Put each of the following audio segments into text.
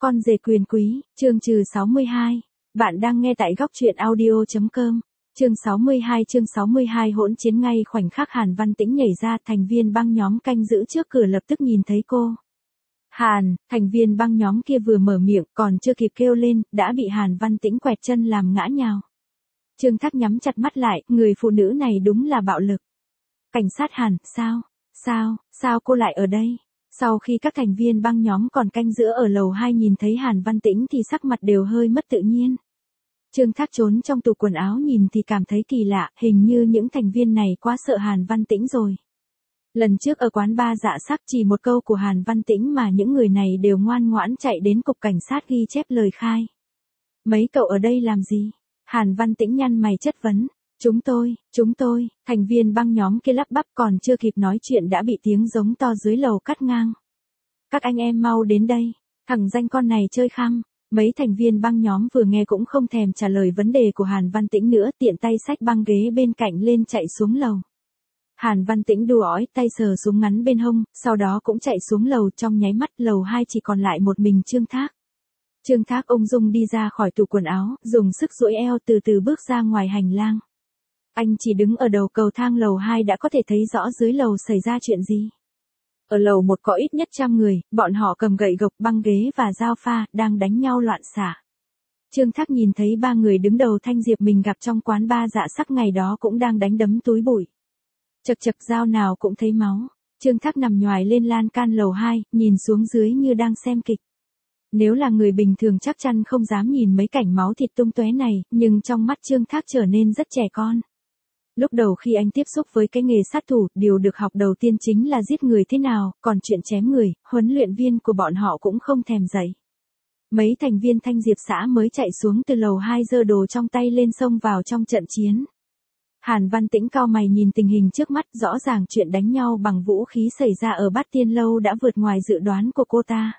Con rể quyền quý, chương trừ 62. Bạn đang nghe tại góc truyện audio.com. Chương 62 hỗn chiến ngay khoảnh khắc Hàn Văn Tĩnh nhảy ra, thành viên băng nhóm canh giữ trước cửa lập tức nhìn thấy cô. Hàn, thành viên băng nhóm kia vừa mở miệng, còn chưa kịp kêu lên, đã bị Hàn Văn Tĩnh quẹt chân làm ngã nhào. Trương Thác nhắm chặt mắt lại, người phụ nữ này đúng là bạo lực. Cảnh sát Hàn, sao cô lại ở đây? Sau khi các thành viên băng nhóm còn canh giữ ở lầu 2 nhìn thấy Hàn Văn Tĩnh thì sắc mặt đều hơi mất tự nhiên. Trương Thác trốn trong tủ quần áo nhìn thì cảm thấy kỳ lạ, hình như những thành viên này quá sợ Hàn Văn Tĩnh rồi. Lần trước ở quán bar Dạ Sắc chỉ một câu của Hàn Văn Tĩnh mà những người này đều ngoan ngoãn chạy đến cục cảnh sát ghi chép lời khai. Mấy cậu ở đây làm gì? Hàn Văn Tĩnh nhăn mày chất vấn. Chúng tôi, thành viên băng nhóm kia lắp bắp còn chưa kịp nói chuyện đã bị tiếng giống to dưới lầu cắt ngang. Các anh em mau đến đây, thằng danh con này chơi khăm. Mấy thành viên băng nhóm vừa nghe cũng không thèm trả lời vấn đề của Hàn Văn Tĩnh nữa, tiện tay xách băng ghế bên cạnh lên chạy xuống lầu. Hàn Văn Tĩnh đùa ói tay sờ súng ngắn bên hông, sau đó cũng chạy xuống lầu, trong nháy mắt lầu 2 chỉ còn lại một mình Trương Thác. Trương Thác ung dung đi ra khỏi tủ quần áo, dùng sức duỗi eo từ từ bước ra ngoài hành lang. Anh chỉ đứng ở đầu cầu thang lầu 2 đã có thể thấy rõ dưới lầu xảy ra chuyện gì. Ở lầu 1 có ít nhất 100 người, bọn họ cầm gậy gộc, băng ghế và dao pha, đang đánh nhau loạn xạ. Trương Thác nhìn thấy 3 người đứng đầu Thanh Diệp mình gặp trong quán bar Dạ Sắc ngày đó cũng đang đánh đấm túi bụi. Chật dao nào cũng thấy máu. Trương Thác nằm nhoài lên lan can lầu 2, nhìn xuống dưới như đang xem kịch. Nếu là người bình thường chắc chắn không dám nhìn mấy cảnh máu thịt tung tóe này, nhưng trong mắt Trương Thác trở nên rất trẻ con. Lúc đầu khi anh tiếp xúc với cái nghề sát thủ, điều được học đầu tiên chính là giết người thế nào, còn chuyện chém người, huấn luyện viên của bọn họ cũng không thèm dạy. Mấy thành viên Thanh Diệp xã mới chạy xuống từ lầu 2 giơ đồ trong tay lên xông vào trong trận chiến. Hàn Văn Tĩnh cau mày nhìn tình hình trước mắt, rõ ràng chuyện đánh nhau bằng vũ khí xảy ra ở Bát Tiên Lâu đã vượt ngoài dự đoán của cô ta.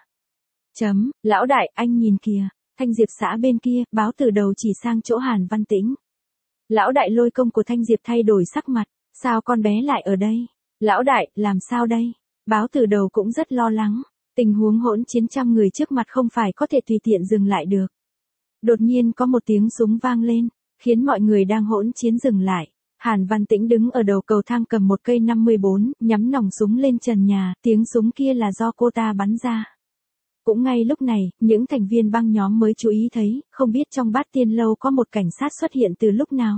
Lão đại, anh nhìn kìa, Thanh Diệp xã bên kia, báo từ đầu chỉ sang chỗ Hàn Văn Tĩnh. Lão đại Lôi Công của Thanh Diệp thay đổi sắc mặt, sao con bé lại ở đây? Lão đại, làm sao đây? Báo từ đầu cũng rất lo lắng, tình huống hỗn chiến 100 người trước mặt không phải có thể tùy tiện dừng lại được. Đột nhiên có một tiếng súng vang lên, khiến mọi người đang hỗn chiến dừng lại. Hàn Văn Tĩnh đứng ở đầu cầu thang cầm một cây 54, nhắm nòng súng lên trần nhà, tiếng súng kia là do cô ta bắn ra. Cũng ngay lúc này, những thành viên băng nhóm mới chú ý thấy, không biết trong Bát Tiên Lâu có một cảnh sát xuất hiện từ lúc nào.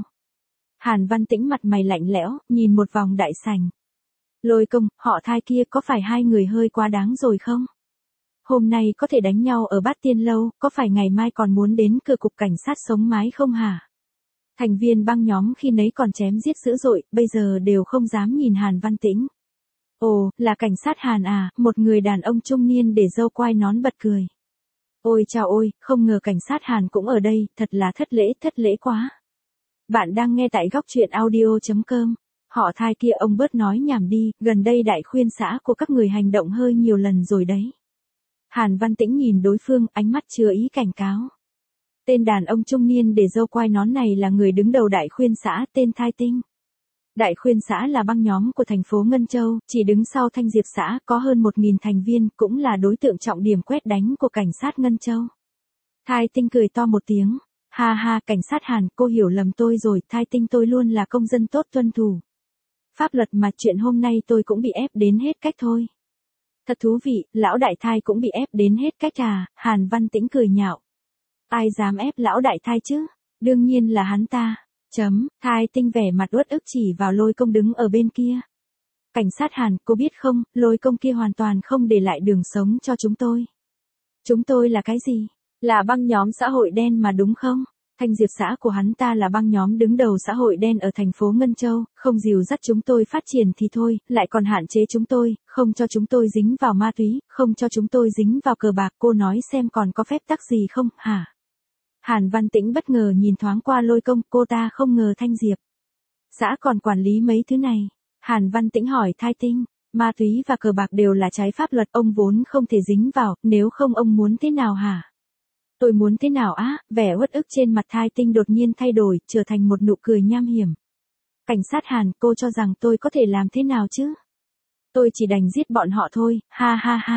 Hàn Văn Tĩnh mặt mày lạnh lẽo, nhìn một vòng đại sảnh. Lôi Công, họ Thai kia có phải hai người hơi quá đáng rồi không? Hôm nay có thể đánh nhau ở Bát Tiên Lâu, có phải ngày mai còn muốn đến cửa cục cảnh sát sống mái không hả? Thành viên băng nhóm khi nấy còn chém giết dữ dội, bây giờ đều không dám nhìn Hàn Văn Tĩnh. Ồ, là cảnh sát Hàn à, một người đàn ông trung niên để râu quai nón bật cười. Ôi chào ôi, không ngờ cảnh sát Hàn cũng ở đây, thật là thất lễ quá. Bạn đang nghe tại góc truyện audio.com. Họ Thai kia ông bớt nói nhảm đi, gần đây đại khuyên xã của các người hành động hơi nhiều lần rồi đấy. Hàn Văn Tĩnh nhìn đối phương, ánh mắt chứa ý cảnh cáo. Tên đàn ông trung niên để râu quai nón này là người đứng đầu đại khuyên xã, tên Thai Tinh. Đại khuyên xã là băng nhóm của thành phố Ngân Châu, chỉ đứng sau Thanh Diệp xã, có hơn 1.000 thành viên, cũng là đối tượng trọng điểm quét đánh của cảnh sát Ngân Châu. Thai Tinh cười to một tiếng. Ha, cảnh sát Hàn, cô hiểu lầm tôi rồi, Thai Tinh tôi luôn là công dân tốt tuân thủ pháp luật mà, chuyện hôm nay tôi cũng bị ép đến hết cách thôi. Thật thú vị, lão đại Thai cũng bị ép đến hết cách à? Hàn Văn Tĩnh cười nhạo. Ai dám ép lão đại Thai chứ? Đương nhiên là hắn ta. Thai Tinh vẻ mặt uất ức chỉ vào Lôi Công đứng ở bên kia. Cảnh sát Hàn, cô biết không, Lôi Công kia hoàn toàn không để lại đường sống cho chúng tôi. Chúng tôi là cái gì? Là băng nhóm xã hội đen mà đúng không? Thanh Diệp xã của hắn ta là băng nhóm đứng đầu xã hội đen ở thành phố Ngân Châu, không dìu dắt chúng tôi phát triển thì thôi, lại còn hạn chế chúng tôi, không cho chúng tôi dính vào ma túy, không cho chúng tôi dính vào cờ bạc, cô nói xem còn có phép tắc gì không, hả? Hàn Văn Tĩnh bất ngờ nhìn thoáng qua Lôi Công, cô ta không ngờ Thanh Diệp xã còn quản lý mấy thứ này. Hàn Văn Tĩnh hỏi Thai Tinh, ma túy và cờ bạc đều là trái pháp luật, ông vốn không thể dính vào, nếu không ông muốn thế nào hả? Tôi muốn thế nào á? Vẻ uất ức trên mặt Thai Tinh đột nhiên thay đổi, trở thành một nụ cười nham hiểm. Cảnh sát Hàn, cô cho rằng tôi có thể làm thế nào chứ? Tôi chỉ đành giết bọn họ thôi, ha.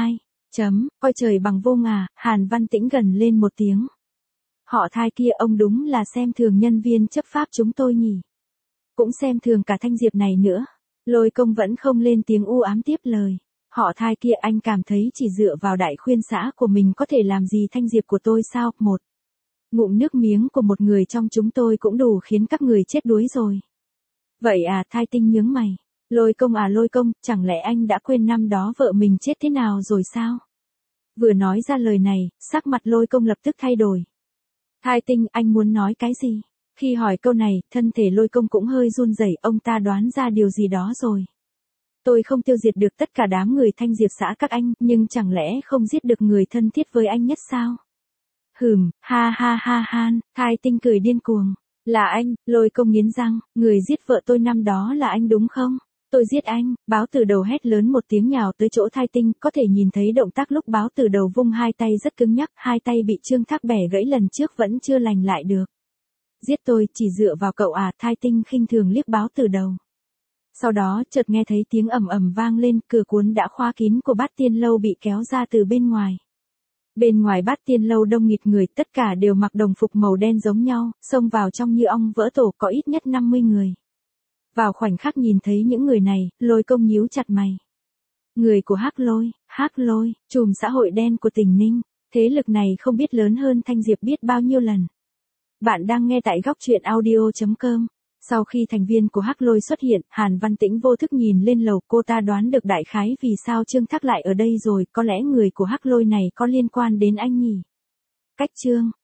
Coi trời bằng vô ngà, Hàn Văn Tĩnh gần lên một tiếng. Họ Thai kia ông đúng là xem thường nhân viên chấp pháp chúng tôi nhỉ. Cũng xem thường cả Thanh Diệp này nữa. Lôi Công vẫn không lên tiếng u ám tiếp lời. Họ Thai kia anh cảm thấy chỉ dựa vào đại khuyên xã của mình có thể làm gì Thanh Diệp của tôi sao? Một ngụm nước miếng của một người trong chúng tôi cũng đủ khiến các người chết đuối rồi. Vậy à, Thai Tinh nhướng mày. Lôi Công, chẳng lẽ anh đã quên năm đó vợ mình chết thế nào rồi sao? Vừa nói ra lời này, sắc mặt Lôi Công lập tức thay đổi. Thai Tinh, anh muốn nói cái gì? Khi hỏi câu này, thân thể Lôi Công cũng hơi run rẩy, ông ta đoán ra điều gì đó rồi. Tôi không tiêu diệt được tất cả đám người Thanh Diệp xã các anh, nhưng chẳng lẽ không giết được người thân thiết với anh nhất sao? Ha ha, Thai Tinh cười điên cuồng. Là anh, Lôi Công nghiến răng, người giết vợ tôi năm đó là anh đúng không? Tôi giết anh, Báo Từ Đầu hét lớn một tiếng nhào tới chỗ Thai Tinh, có thể nhìn thấy động tác lúc Báo Từ Đầu vung hai tay rất cứng nhắc, hai tay bị Trương Thác bẻ gãy lần trước vẫn chưa lành lại được. Giết tôi, chỉ dựa vào cậu à? Thai Tinh khinh thường liếc Báo Từ Đầu. Sau đó, chợt nghe thấy tiếng ầm ầm vang lên, cửa cuốn đã khóa kín của Bát Tiên Lâu bị kéo ra từ bên ngoài. Bên ngoài Bát Tiên Lâu đông nghịt người, tất cả đều mặc đồng phục màu đen giống nhau, xông vào trong như ong vỡ tổ, có ít nhất 50 người. Vào khoảnh khắc nhìn thấy những người này, Lôi Công nhíu chặt mày. Người của Hắc Lôi, chùm xã hội đen của tỉnh Ninh, thế lực này không biết lớn hơn Thanh Diệp biết bao nhiêu lần. Bạn đang nghe tại góc truyện audio.com. Sau khi thành viên của Hắc Lôi xuất hiện, Hàn Văn Tĩnh vô thức nhìn lên lầu, cô ta đoán được đại khái vì sao Trương Thác lại ở đây rồi, có lẽ người của Hắc Lôi này có liên quan đến anh nhỉ. Cách chương